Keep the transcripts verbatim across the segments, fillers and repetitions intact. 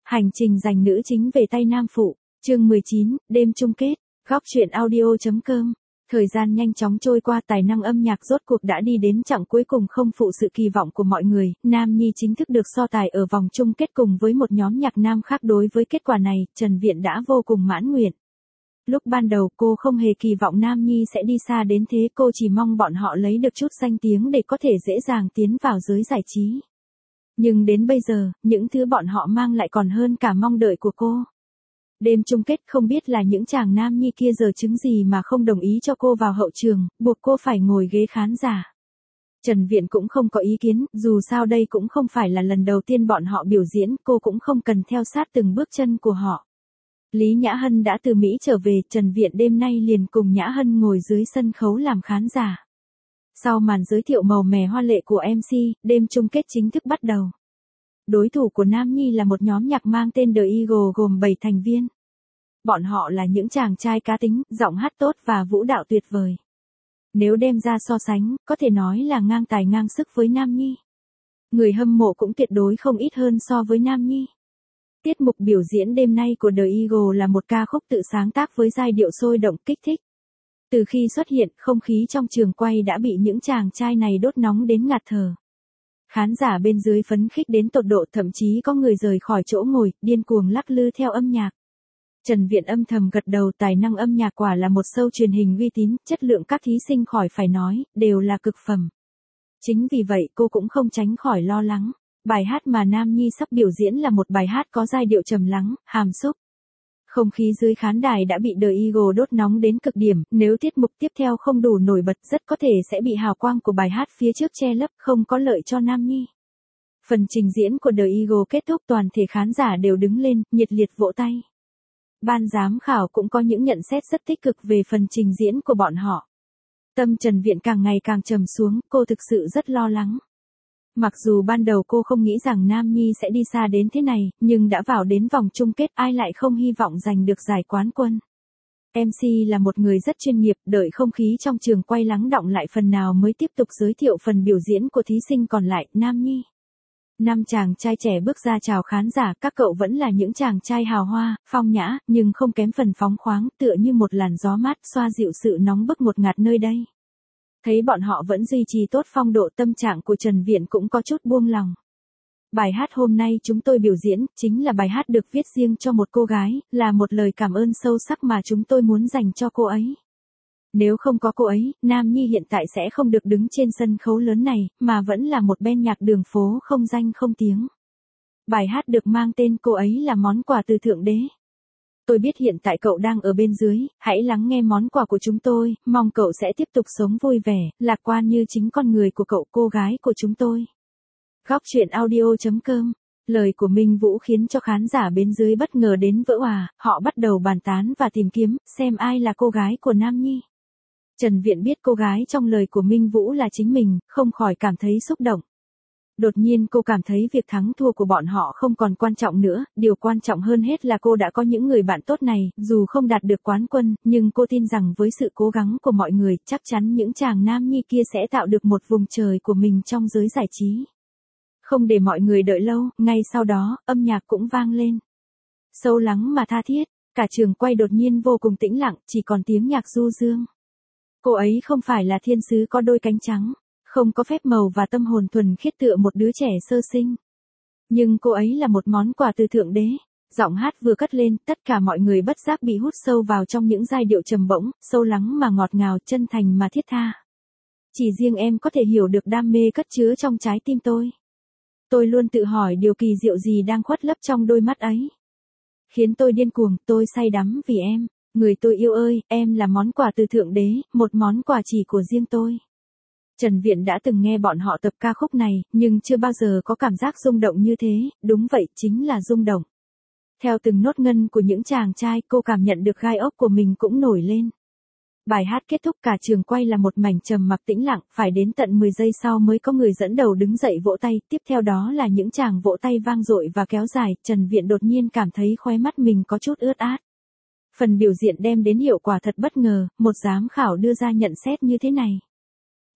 Hành trình giành nữ chính về tay nam phụ, chương mười chín, đêm chung kết, góc truyện audio.com. Thời gian nhanh chóng trôi qua, tài năng âm nhạc rốt cuộc đã đi đến chặng cuối cùng không phụ sự kỳ vọng của mọi người, Nam Nhi chính thức được so tài ở vòng chung kết cùng với một nhóm nhạc nam khác. Đối với kết quả này, Trần Viện đã vô cùng mãn nguyện. Lúc ban đầu cô không hề kỳ vọng Nam Nhi sẽ đi xa đến thế, cô chỉ mong bọn họ lấy được chút danh tiếng để có thể dễ dàng tiến vào giới giải trí. Nhưng đến bây giờ, những thứ bọn họ mang lại còn hơn cả mong đợi của cô. Đêm chung kết không biết là những chàng Nam Nhi kia giờ chứng gì mà không đồng ý cho cô vào hậu trường, buộc cô phải ngồi ghế khán giả. Trần Viện cũng không có ý kiến, dù sao đây cũng không phải là lần đầu tiên bọn họ biểu diễn, cô cũng không cần theo sát từng bước chân của họ. Lý Nhã Hân đã từ Mỹ trở về, Trần Viện đêm nay liền cùng Nhã Hân ngồi dưới sân khấu làm khán giả. Sau màn giới thiệu màu mè hoa lệ của em xê, đêm chung kết chính thức bắt đầu. Đối thủ của Nam Nhi là một nhóm nhạc mang tên The Eagle gồm bảy thành viên. Bọn họ là những chàng trai cá tính, giọng hát tốt và vũ đạo tuyệt vời. Nếu đem ra so sánh, có thể nói là ngang tài ngang sức với Nam Nhi. Người hâm mộ cũng tuyệt đối không ít hơn so với Nam Nhi. Tiết mục biểu diễn đêm nay của The Eagle là một ca khúc tự sáng tác với giai điệu sôi động kích thích. Từ khi xuất hiện, không khí trong trường quay đã bị những chàng trai này đốt nóng đến ngạt thở. Khán giả bên dưới phấn khích đến tột độ, thậm chí có người rời khỏi chỗ ngồi, điên cuồng lắc lư theo âm nhạc. Trần Viện âm thầm gật đầu, tài năng âm nhạc quả là một show truyền hình uy tín, chất lượng các thí sinh khỏi phải nói, đều là cực phẩm. Chính vì vậy cô cũng không tránh khỏi lo lắng. Bài hát mà Nam Nhi sắp biểu diễn là một bài hát có giai điệu trầm lắng, hàm xúc. Không khí dưới khán đài đã bị The Eagle đốt nóng đến cực điểm, nếu tiết mục tiếp theo không đủ nổi bật rất có thể sẽ bị hào quang của bài hát phía trước che lấp, không có lợi cho Nam Nhi. Phần trình diễn của The Eagle kết thúc, toàn thể khán giả đều đứng lên, nhiệt liệt vỗ tay. Ban giám khảo cũng có những nhận xét rất tích cực về phần trình diễn của bọn họ. Tâm Trần Viện càng ngày càng trầm xuống, cô thực sự rất lo lắng. Mặc dù ban đầu cô không nghĩ rằng Nam Nhi sẽ đi xa đến thế này, nhưng đã vào đến vòng chung kết, ai lại không hy vọng giành được giải quán quân. em xê là một người rất chuyên nghiệp, đợi không khí trong trường quay lắng đọng lại phần nào mới tiếp tục giới thiệu phần biểu diễn của thí sinh còn lại. Nam Nhi. Năm chàng trai trẻ bước ra chào khán giả, các cậu vẫn là những chàng trai hào hoa, phong nhã, nhưng không kém phần phóng khoáng, tựa như một làn gió mát xoa dịu sự nóng bức ngột ngạt nơi đây. Thấy bọn họ vẫn duy trì tốt phong độ, tâm trạng của Trần Viện cũng có chút buông lòng. Bài hát hôm nay chúng tôi biểu diễn, chính là bài hát được viết riêng cho một cô gái, là một lời cảm ơn sâu sắc mà chúng tôi muốn dành cho cô ấy. Nếu không có cô ấy, Nam Nhi hiện tại sẽ không được đứng trên sân khấu lớn này, mà vẫn là một band nhạc đường phố không danh không tiếng. Bài hát được mang tên Cô ấy là món quà từ Thượng Đế. Tôi biết hiện tại cậu đang ở bên dưới, hãy lắng nghe món quà của chúng tôi, mong cậu sẽ tiếp tục sống vui vẻ, lạc quan như chính con người của cậu, cô gái của chúng tôi. Góc truyện audio.com. Lời của Minh Vũ khiến cho khán giả bên dưới bất ngờ đến vỡ òa, họ bắt đầu bàn tán và tìm kiếm, xem ai là cô gái của Nam Nhi. Trần Viện biết cô gái trong lời của Minh Vũ là chính mình, không khỏi cảm thấy xúc động. Đột nhiên cô cảm thấy việc thắng thua của bọn họ không còn quan trọng nữa, điều quan trọng hơn hết là cô đã có những người bạn tốt này, dù không đạt được quán quân, nhưng cô tin rằng với sự cố gắng của mọi người, chắc chắn những chàng Nam Nhi kia sẽ tạo được một vùng trời của mình trong giới giải trí. Không để mọi người đợi lâu, ngay sau đó, âm nhạc cũng vang lên. Sâu lắng mà tha thiết, cả trường quay đột nhiên vô cùng tĩnh lặng, chỉ còn tiếng nhạc du dương. Cô ấy không phải là thiên sứ có đôi cánh trắng, không có phép màu và tâm hồn thuần khiết tựa một đứa trẻ sơ sinh. Nhưng cô ấy là một món quà từ Thượng Đế. Giọng hát vừa cất lên, tất cả mọi người bất giác bị hút sâu vào trong những giai điệu trầm bổng, sâu lắng mà ngọt ngào, chân thành mà thiết tha. Chỉ riêng em có thể hiểu được đam mê cất chứa trong trái tim tôi. Tôi luôn tự hỏi điều kỳ diệu gì đang khuất lấp trong đôi mắt ấy. Khiến tôi điên cuồng, tôi say đắm vì em. Người tôi yêu ơi, em là món quà từ Thượng Đế, một món quà chỉ của riêng tôi. Trần Viện đã từng nghe bọn họ tập ca khúc này, nhưng chưa bao giờ có cảm giác rung động như thế, đúng vậy, chính là rung động. Theo từng nốt ngân của những chàng trai, cô cảm nhận được gai ốc của mình cũng nổi lên. Bài hát kết thúc, cả trường quay là một mảnh trầm mặc tĩnh lặng, phải đến tận mười giây sau mới có người dẫn đầu đứng dậy vỗ tay, tiếp theo đó là những chàng vỗ tay vang dội và kéo dài, Trần Viện đột nhiên cảm thấy khóe mắt mình có chút ướt át. Phần biểu diễn đem đến hiệu quả thật bất ngờ, một giám khảo đưa ra nhận xét như thế này.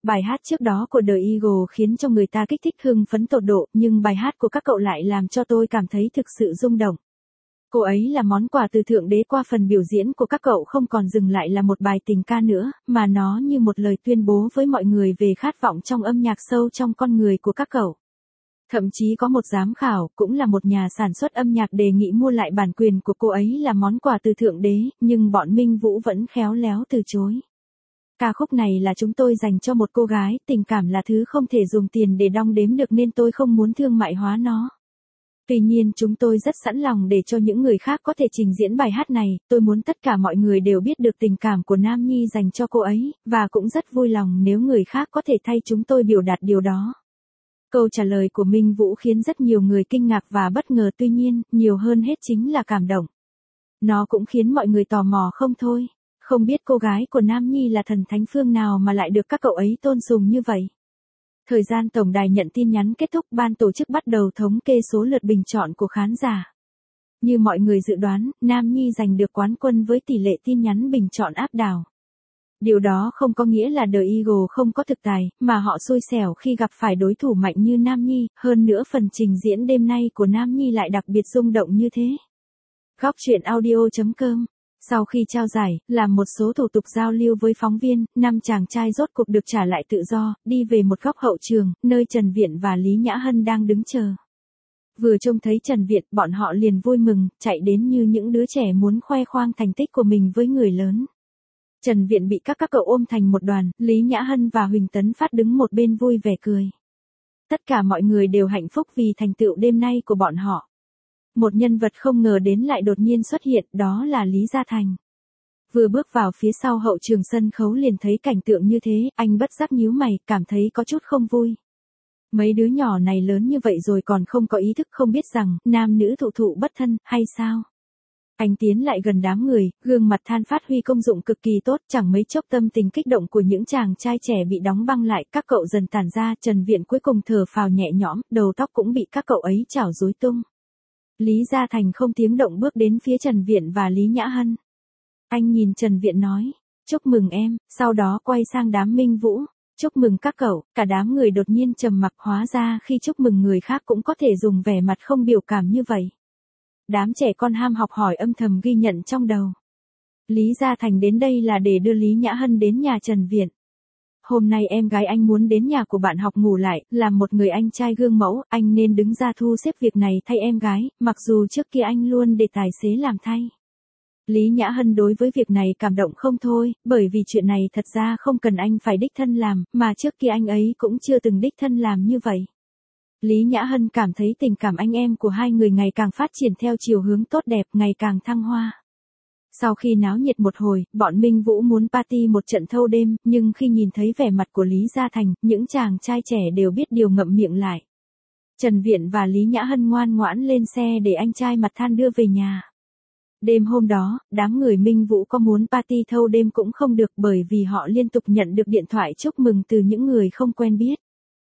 Bài hát trước đó của The Eagle khiến cho người ta kích thích hưng phấn tột độ, nhưng bài hát của các cậu lại làm cho tôi cảm thấy thực sự rung động. Cô ấy là món quà từ Thượng Đế qua phần biểu diễn của các cậu không còn dừng lại là một bài tình ca nữa, mà nó như một lời tuyên bố với mọi người về khát vọng trong âm nhạc sâu trong con người của các cậu. Thậm chí có một giám khảo, cũng là một nhà sản xuất âm nhạc đề nghị mua lại bản quyền của cô ấy là món quà từ Thượng Đế, nhưng bọn Minh Vũ vẫn khéo léo từ chối. Ca khúc này là chúng tôi dành cho một cô gái, tình cảm là thứ không thể dùng tiền để đong đếm được nên tôi không muốn thương mại hóa nó. Tuy nhiên chúng tôi rất sẵn lòng để cho những người khác có thể trình diễn bài hát này, tôi muốn tất cả mọi người đều biết được tình cảm của Nam Nhi dành cho cô ấy, và cũng rất vui lòng nếu người khác có thể thay chúng tôi biểu đạt điều đó. Câu trả lời của Minh Vũ khiến rất nhiều người kinh ngạc và bất ngờ, tuy nhiên, nhiều hơn hết chính là cảm động. Nó cũng khiến mọi người tò mò không thôi, không biết cô gái của Nam Nhi là thần thánh phương nào mà lại được các cậu ấy tôn sùng như vậy. Thời gian tổng đài nhận tin nhắn kết thúc, ban tổ chức bắt đầu thống kê số lượt bình chọn của khán giả. Như mọi người dự đoán, Nam Nhi giành được quán quân với tỷ lệ tin nhắn bình chọn áp đảo. Điều đó không có nghĩa là The Eagle không có thực tài, mà họ xui xẻo khi gặp phải đối thủ mạnh như Nam Nhi, hơn nữa phần trình diễn đêm nay của Nam Nhi lại đặc biệt rung động như thế. Góc truyện audio chấm com. Sau khi trao giải, làm một số thủ tục giao lưu với phóng viên, năm chàng trai rốt cuộc được trả lại tự do, đi về một góc hậu trường, nơi Trần Viện và Lý Nhã Hân đang đứng chờ. Vừa trông thấy Trần Viện, bọn họ liền vui mừng, chạy đến như những đứa trẻ muốn khoe khoang thành tích của mình với người lớn. Trần Viện bị các các cậu ôm thành một đoàn, Lý Nhã Hân và Huỳnh Tấn Phát đứng một bên vui vẻ cười. Tất cả mọi người đều hạnh phúc vì thành tựu đêm nay của bọn họ. Một nhân vật không ngờ đến lại đột nhiên xuất hiện, đó là Lý Gia Thành. Vừa bước vào phía sau hậu trường sân khấu liền thấy cảnh tượng như thế, anh bất giác nhíu mày, cảm thấy có chút không vui. Mấy đứa nhỏ này lớn như vậy rồi còn không có ý thức, không biết rằng, nam nữ thụ thụ bất thân, hay sao? Anh tiến lại gần đám người, gương mặt than phát huy công dụng cực kỳ tốt, chẳng mấy chốc tâm tình kích động của những chàng trai trẻ bị đóng băng lại, các cậu dần tản ra, Trần Viện cuối cùng thở phào nhẹ nhõm, đầu tóc cũng bị các cậu ấy chảo rối tung. Lý Gia Thành không tiếng động bước đến phía Trần Viện và Lý Nhã Hân. Anh nhìn Trần Viện nói, chúc mừng em, sau đó quay sang đám Minh Vũ, chúc mừng các cậu, cả đám người đột nhiên trầm mặc, hóa ra khi chúc mừng người khác cũng có thể dùng vẻ mặt không biểu cảm như vậy. Đám trẻ con ham học hỏi âm thầm ghi nhận trong đầu. Lý Gia Thành đến đây là để đưa Lý Nhã Hân đến nhà Trần Viện. Hôm nay em gái anh muốn đến nhà của bạn học ngủ lại, làm một người anh trai gương mẫu, anh nên đứng ra thu xếp việc này thay em gái, mặc dù trước kia anh luôn để tài xế làm thay. Lý Nhã Hân đối với việc này cảm động không thôi, bởi vì chuyện này thật ra không cần anh phải đích thân làm, mà trước kia anh ấy cũng chưa từng đích thân làm như vậy. Lý Nhã Hân cảm thấy tình cảm anh em của hai người ngày càng phát triển theo chiều hướng tốt đẹp, ngày càng thăng hoa. Sau khi náo nhiệt một hồi, bọn Minh Vũ muốn party một trận thâu đêm, nhưng khi nhìn thấy vẻ mặt của Lý Gia Thành, những chàng trai trẻ đều biết điều ngậm miệng lại. Trần Viện và Lý Nhã Hân ngoan ngoãn lên xe để anh trai mặt than đưa về nhà. Đêm hôm đó, đám người Minh Vũ có muốn party thâu đêm cũng không được bởi vì họ liên tục nhận được điện thoại chúc mừng từ những người không quen biết.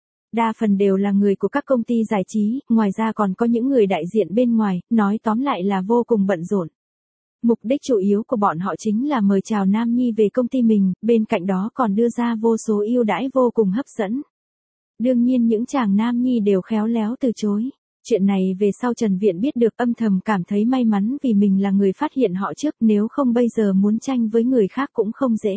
Đa phần đều là người của các công ty giải trí, ngoài ra còn có những người đại diện bên ngoài, nói tóm lại là vô cùng bận rộn. Mục đích chủ yếu của bọn họ chính là mời chào Nam Nhi về công ty mình, bên cạnh đó còn đưa ra vô số ưu đãi vô cùng hấp dẫn. Đương nhiên những chàng Nam Nhi đều khéo léo từ chối. Chuyện này về sau Trần Viện biết được, âm thầm cảm thấy may mắn vì mình là người phát hiện họ trước, nếu không bây giờ muốn tranh với người khác cũng không dễ.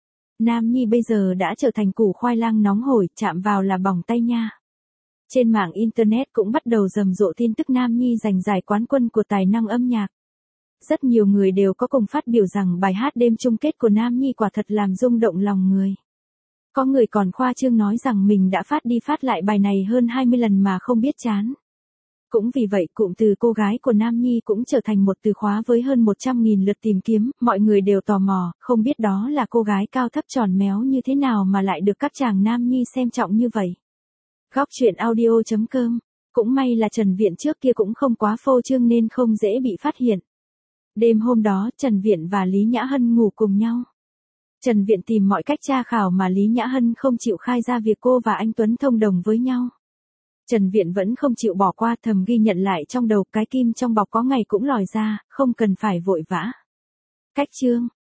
Nam Nhi bây giờ đã trở thành củ khoai lang nóng hổi, chạm vào là bỏng tay nha. Trên mạng Internet cũng bắt đầu rầm rộ tin tức Nam Nhi giành giải quán quân của tài năng âm nhạc. Rất nhiều người đều có cùng phát biểu rằng bài hát đêm chung kết của Nam Nhi quả thật làm rung động lòng người. Có người còn khoa trương nói rằng mình đã phát đi phát lại bài này hơn hai mươi lần mà không biết chán. Cũng vì vậy cụm từ cô gái của Nam Nhi cũng trở thành một từ khóa với hơn một trăm nghìn lượt tìm kiếm, mọi người đều tò mò, không biết đó là cô gái cao thấp tròn méo như thế nào mà lại được các chàng Nam Nhi xem trọng như vậy. Góc truyện audio chấm com. Cũng may là Trần Viện trước kia cũng không quá phô trương nên không dễ bị phát hiện. Đêm hôm đó, Trần Viện và Lý Nhã Hân ngủ cùng nhau. Trần Viện tìm mọi cách tra khảo mà Lý Nhã Hân không chịu khai ra việc cô và anh Tuấn thông đồng với nhau. Trần Viện vẫn không chịu bỏ qua, thầm ghi nhận lại trong đầu, cái kim trong bọc có ngày cũng lòi ra, không cần phải vội vã. Cách chương